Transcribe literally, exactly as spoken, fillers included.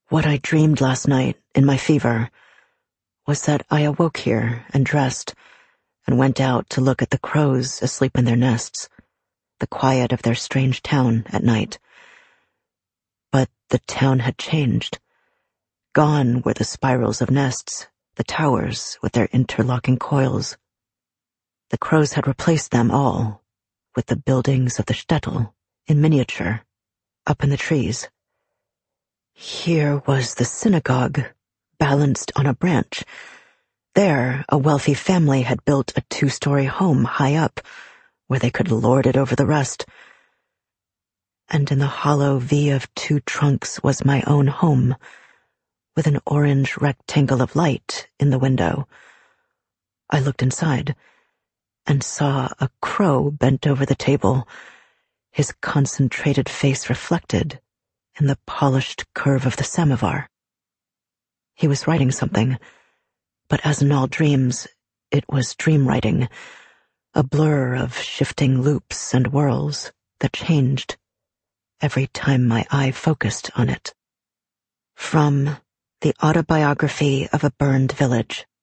What I dreamed last night, in my fever, was that I awoke here and dressed and went out to look at the crows asleep in their nests, the quiet of their strange town at night. But the town had changed. Gone were the spirals of nests, the towers with their interlocking coils. The crows had replaced them all with the buildings of the shtetl, in miniature, up in the trees. Here was the synagogue, balanced on a branch. There, a wealthy family had built a two-story home high up, where they could lord it over the rest. And in the hollow V of two trunks was my own home, with an orange rectangle of light in the window. I looked inside and saw a crow bent over the table, his concentrated face reflected in the polished curve of the samovar. He was writing something, but as in all dreams, it was dream writing, a blur of shifting loops and whirls that changed every time my eye focused on it. From The Autobiography of a Burned Village.